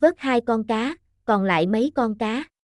vớt 2 con cá, còn lại mấy con cá.